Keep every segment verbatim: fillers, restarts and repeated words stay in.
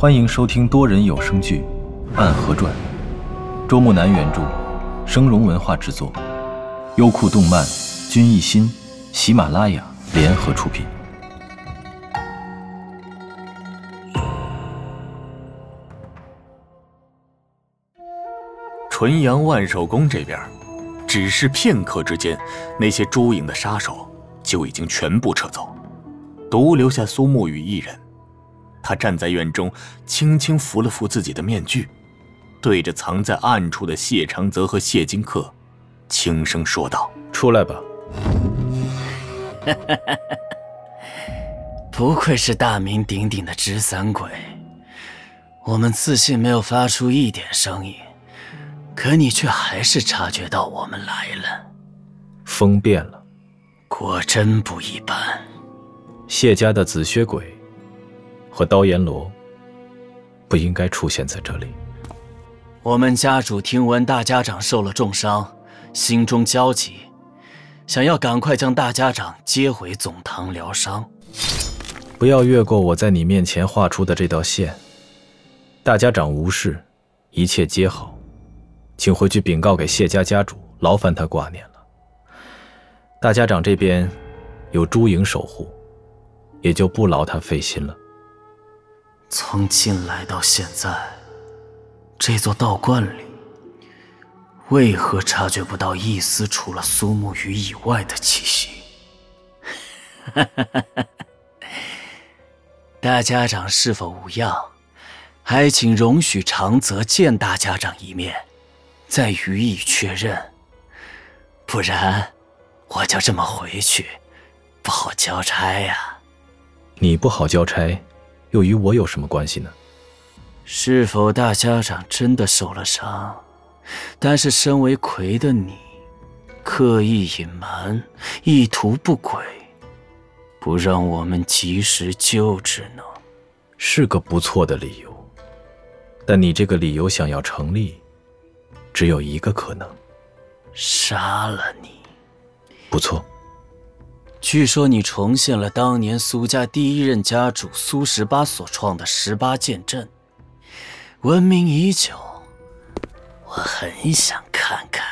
欢迎收听多人有声剧《暗河传》，周木南原著，生荣文化制作，优酷动漫、君艺心、喜马拉雅联合出品。 纯阳万寿宫这边，只是片刻之间，那些朱影的杀手就已经全部撤走，独留下苏沐雨一人。他站在院中，轻轻扶了扶自己的面具，对着藏在暗处的谢长泽和谢金克，轻声说道：“ 出来吧。” 不愧是大名鼎鼎的直伞鬼，我们自信没有发出一点声音，可你却还是察觉到我们来了。 风变了， 果真不一般。 谢家的紫靴鬼和刀阎罗不应该出现在这里。 我们家主听闻大家长受了重伤，心中焦急，想要赶快将大家长接回总堂疗伤。 不要越过我在你面前画出的这道线。大家长无事，一切皆好，请回去禀告给谢家家主，劳烦他挂念了。大家长这边有朱影守护，也就不劳他费心了。 从进来到现在，这座道观里为何察觉不到一丝除了苏沐雨以外的气息？大家长是否无恙？还请容许长泽见大家长一面，再予以确认。不然，我就这么回去，不好交差呀。 你不好交差，又与我有什么关系呢？ 是否大家长真的受了伤？但是身为魁的你，刻意隐瞒，意图不轨，不让我们及时救治呢？ 是个不错的理由，但你这个理由想要成立，只有一个可能： 杀了你。 不错。 据说你重现了当年苏家第一任家主苏十八所创的十八剑阵，闻名已久，我很想看看。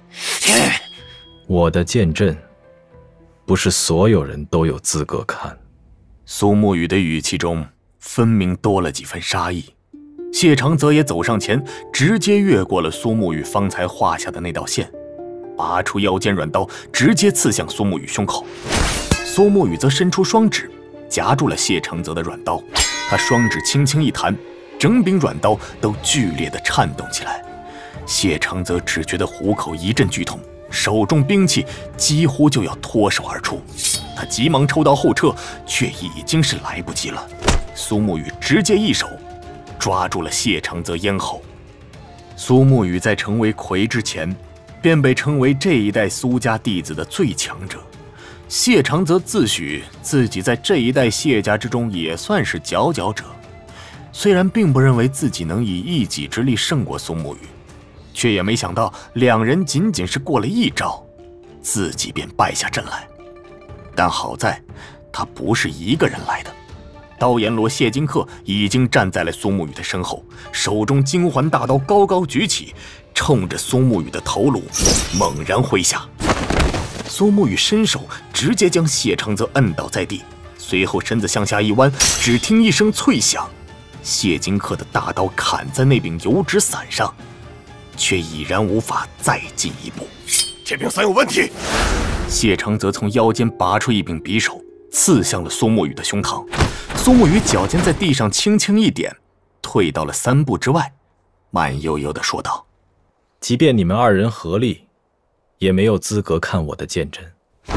我的剑阵，不是所有人都有资格看。 苏沐雨的语气中分明多了几分杀意。谢长泽也走上前，直接越过了苏沐雨方才画下的那道线，拔出腰间软刀，直接刺向苏沐雨胸口。苏沐雨则伸出双指，夹住了谢长泽的软刀。他双指轻轻一弹，整柄软刀都剧烈地颤动起来。谢长泽只觉得虎口一阵剧痛，手中兵器几乎就要脱手而出。他急忙抽刀后撤，却已经是来不及了。苏沐雨直接一手抓住了谢长泽咽喉。苏沐雨在成为魁之前，便被称为这一代苏家弟子的最强者。谢长泽自诩自己在这一代谢家之中也算是佼佼者，虽然并不认为自己能以一己之力胜过苏沐雨，却也没想到两人仅仅是过了一招，自己便败下阵来。但好在他不是一个人来的，刀阎罗谢金克已经站在了苏沐雨的身后，手中金环大刀高高举起，冲着苏沐雨的头颅猛然挥下。苏沐雨伸手直接将谢长泽摁倒在地，随后身子向下一弯，只听一声脆响，谢金克的大刀砍在那柄油纸伞上，却已然无法再进一步。 这柄伞有问题！ 谢长泽从腰间拔出一柄匕首，刺向了苏沐雨的胸膛。苏沐雨脚尖在地上轻轻一点，退到了三步之外，慢悠悠地说道：“ 即便你们二人合力，也没有资格看我的剑阵。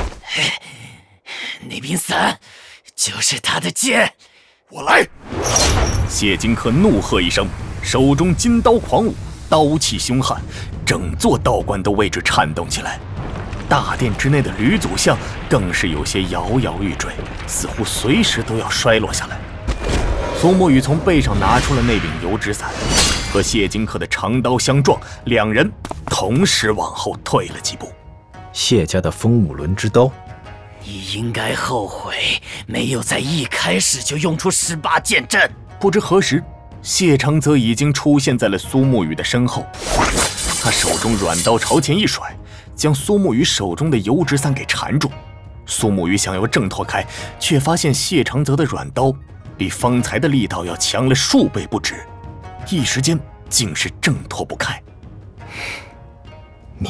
那柄伞就是他的剑， 我来！” 谢金克怒喝一声，手中金刀狂舞，刀气凶悍，整座道观都为之颤动起来。大殿之内的吕祖像更是有些摇摇欲坠，似乎随时都要摔落下来。苏沐雨从背上拿出了那柄油纸伞，和谢金克的长刀相撞，两人同时往后退了几步。 谢家的风舞轮之刀， 你应该后悔没有在一开始就用出十八剑阵。 不知何时， 谢长泽已经出现在了苏沐雨的身后，他手中软刀朝前一甩，将苏沐雨手中的油纸伞给缠住。苏沐雨想要挣脱开，却发现谢长泽的软刀比方才的力道要强了数倍不止，一时间竟是挣脱不开。 你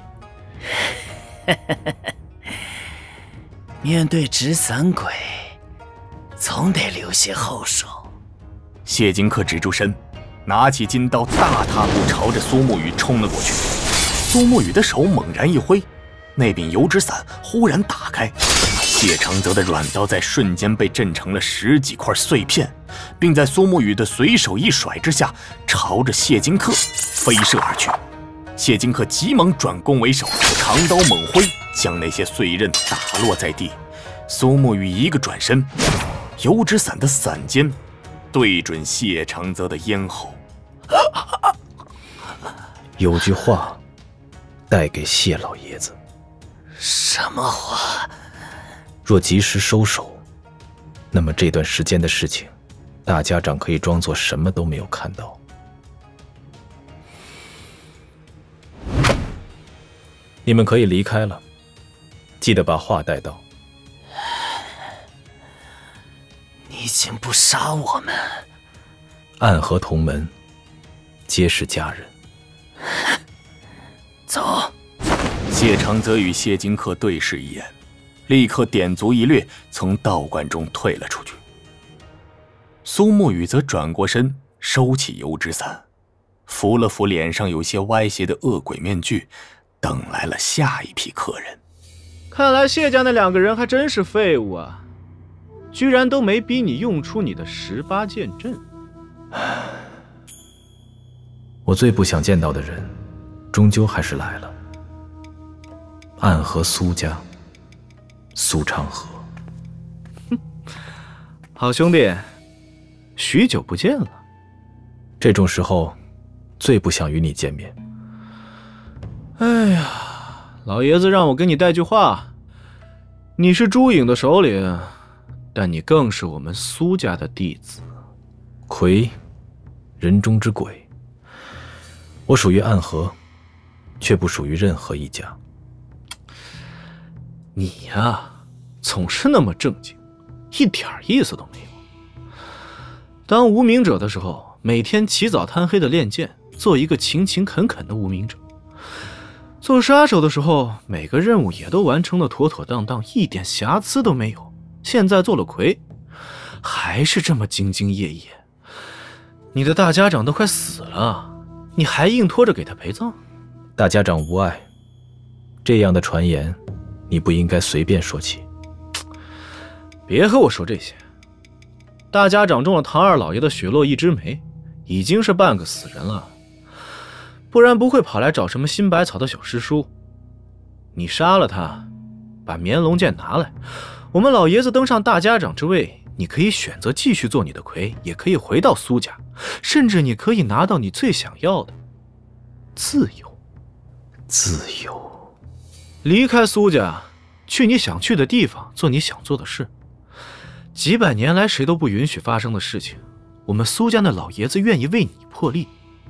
面对纸伞鬼，总得留些后手。 谢金克止住身，拿起金刀，大踏步朝着苏沐雨冲了过去。苏沐雨的手猛然一挥，那柄油纸伞忽然打开，谢长泽的软刀在瞬间被震成了十几块碎片，并在苏沐雨的随手一甩之下，朝着谢金克飞射而去。谢金克急忙转攻为守，长刀猛挥，将那些碎刃打落在地。苏沐雨一个转身，油纸伞的伞尖对准谢长泽的咽喉。 有句话带给谢老爷子， 什么话？ 若及时收手，那么这段时间的事情，大家长可以装作什么都没有看到。你们可以离开了，记得把话带到。 你竟不杀我们！ 暗河同门，皆是家人。 走。 谢长泽与谢金克对视一眼，立刻点足一掠，从道观中退了出去。苏沐雨则转过身，收起油纸伞，扶了扶脸上有些歪斜的恶鬼面具，等来了下一批客人。 看来谢家那两个人还真是废物啊，居然都没逼你用出你的十八剑阵。 我最不想见到的人，终究还是来了。暗河苏家，苏长河。 哼，好兄弟，许久不见了。 这种时候，最不想与你见面。 哎呀，老爷子让我跟你带句话，你是朱颖的首领，但你更是我们苏家的弟子。 魁，人中之鬼。我属于暗河，却不属于任何一家。 你呀，总是那么正经，一点意思都没有。当无名者的时候，每天起早贪黑的练剑，做一个勤勤恳恳的无名者；做杀手的时候，每个任务也都完成的妥妥当当，一点瑕疵都没有。现在做了魁，还是这么兢兢业业。你的大家长都快死了，你还硬拖着给他陪葬？ 大家长无碍，这样的传言，你不应该随便说起。 别和我说这些。大家长中了唐二老爷的雪落一枝梅，已经是半个死人了，不然不会跑来找什么新百草的小师叔。你杀了他，把绵龙剑拿来，我们老爷子登上大家长之位，你可以选择继续做你的魁，也可以回到苏家，甚至你可以拿到你最想要的自由。 自由， 离开苏家，去你想去的地方，做你想做的事。几百年来谁都不允许发生的事情，我们苏家的老爷子愿意为你破例。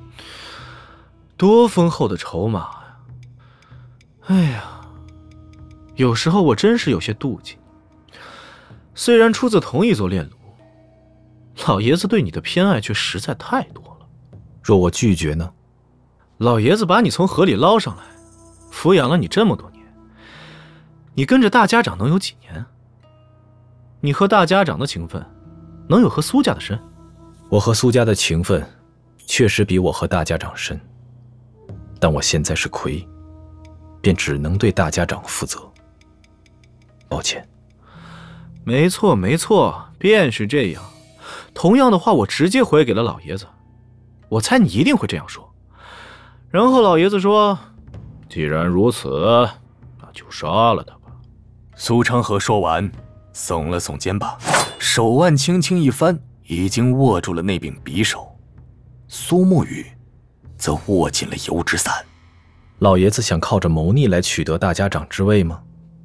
多丰厚的筹码呀！哎呀，有时候我真是有些妒忌。虽然出自同一座炼炉，老爷子对你的偏爱却实在太多了。 若我拒绝呢？ 老爷子把你从河里捞上来，抚养了你这么多年，你跟着大家长能有几年？你和大家长的情分，能有和苏家的深？ 我和苏家的情分，确实比我和大家长深，但我现在是魁，便只能对大家长负责。抱歉。 没错没错，便是这样。同样的话我直接回给了老爷子，我猜你一定会这样说。然后老爷子说，既然如此，那就杀了他吧。 苏长河说完，耸了耸肩膀，手腕轻轻一翻，已经握住了那柄匕首。苏沐雨则握紧了油纸伞。 老爷子想靠着谋逆来取得大家长之位吗？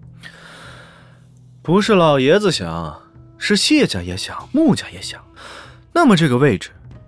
不是老爷子想，是谢家也想，穆家也想。那么这个位置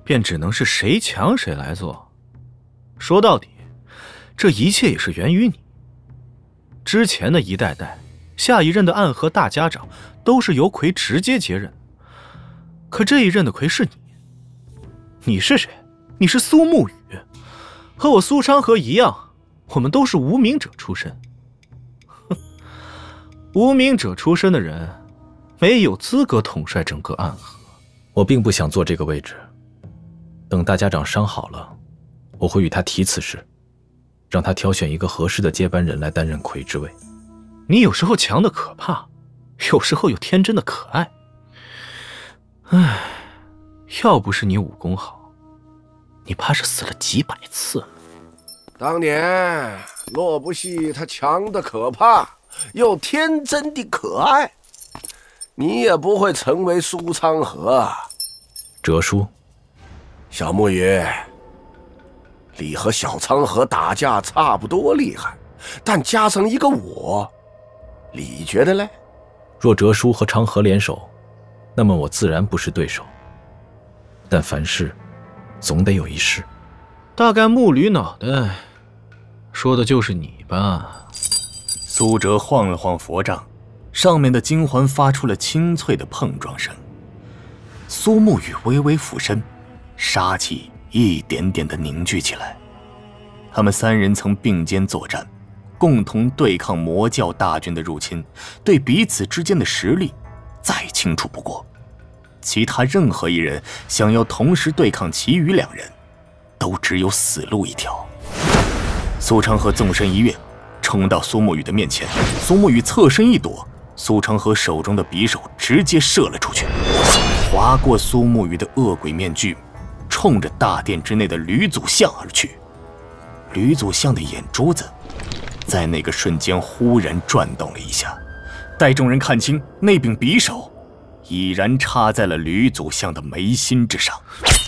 便只能是谁强谁来做。说到底，这一切也是源于你。之前的一代代，下一任的暗河大家长都是由魁直接接任，可这一任的魁是你。你是谁？你是苏沐雨，和我苏昌河一样，我们都是无名者出身。哼，无名者出身的人，没有资格统帅整个暗河。 我并不想坐这个位置，等大家长伤好了，我会与他提此事，让他挑选一个合适的接班人来担任魁之位。 你有时候强的可怕，有时候又天真的可爱。唉，要不是你武功好，你怕是死了几百次了。 当年洛不系他强的可怕，又天真的可爱，你也不会成为苏昌河。 哲叔， 小沐雨，你和小昌河打架差不多厉害，但加上一个我，你觉得嘞？ 若哲叔和昌河联手，那么我自然不是对手。但凡事总得有一试。 大概木驴脑袋说的就是你吧？ 苏哲晃了晃佛杖，上面的金环发出了清脆的碰撞声。苏沐雨微微俯身，杀气一点点地凝聚起来。他们三人曾并肩作战，共同对抗魔教大军的入侵，对彼此之间的实力再清楚不过。其他任何一人想要同时对抗其余两人，都只有死路一条。苏昌河纵身一跃，冲到苏沐雨的面前。苏沐雨侧身一躲，苏昌河手中的匕首直接射了出去，划过苏沐雨的恶鬼面具，冲着大殿之内的吕祖相而去。吕祖相的眼珠子在那个瞬间忽然转动了一下，待众人看清，那柄匕首已然插在了吕祖相的眉心之上。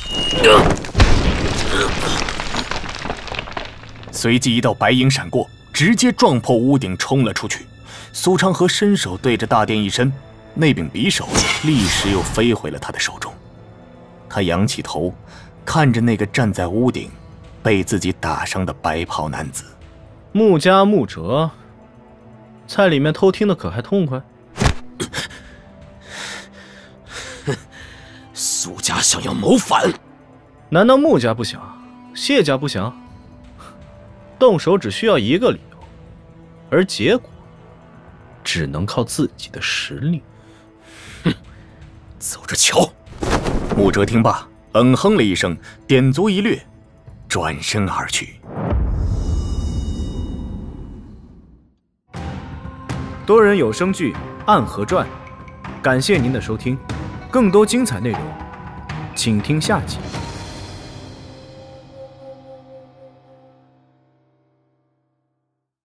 随即一道白影闪过，直接撞破屋顶冲了出去。苏昌河伸手对着大殿一伸，那柄匕首立时又飞回了他的手中。他仰起头，看着那个站在屋顶被自己打伤的白袍男子。 穆家穆哲，在里面偷听的可还痛快？ 苏家想要谋反， 难道穆家不想，谢家不想？动手只需要一个理由，而结果只能靠自己的实力。 哼，走着瞧。 穆哲听罢，冷哼了一声，点足一掠，转身而去。 多人有声剧《暗河传》，感谢您的收听，更多精彩内容，请听下集。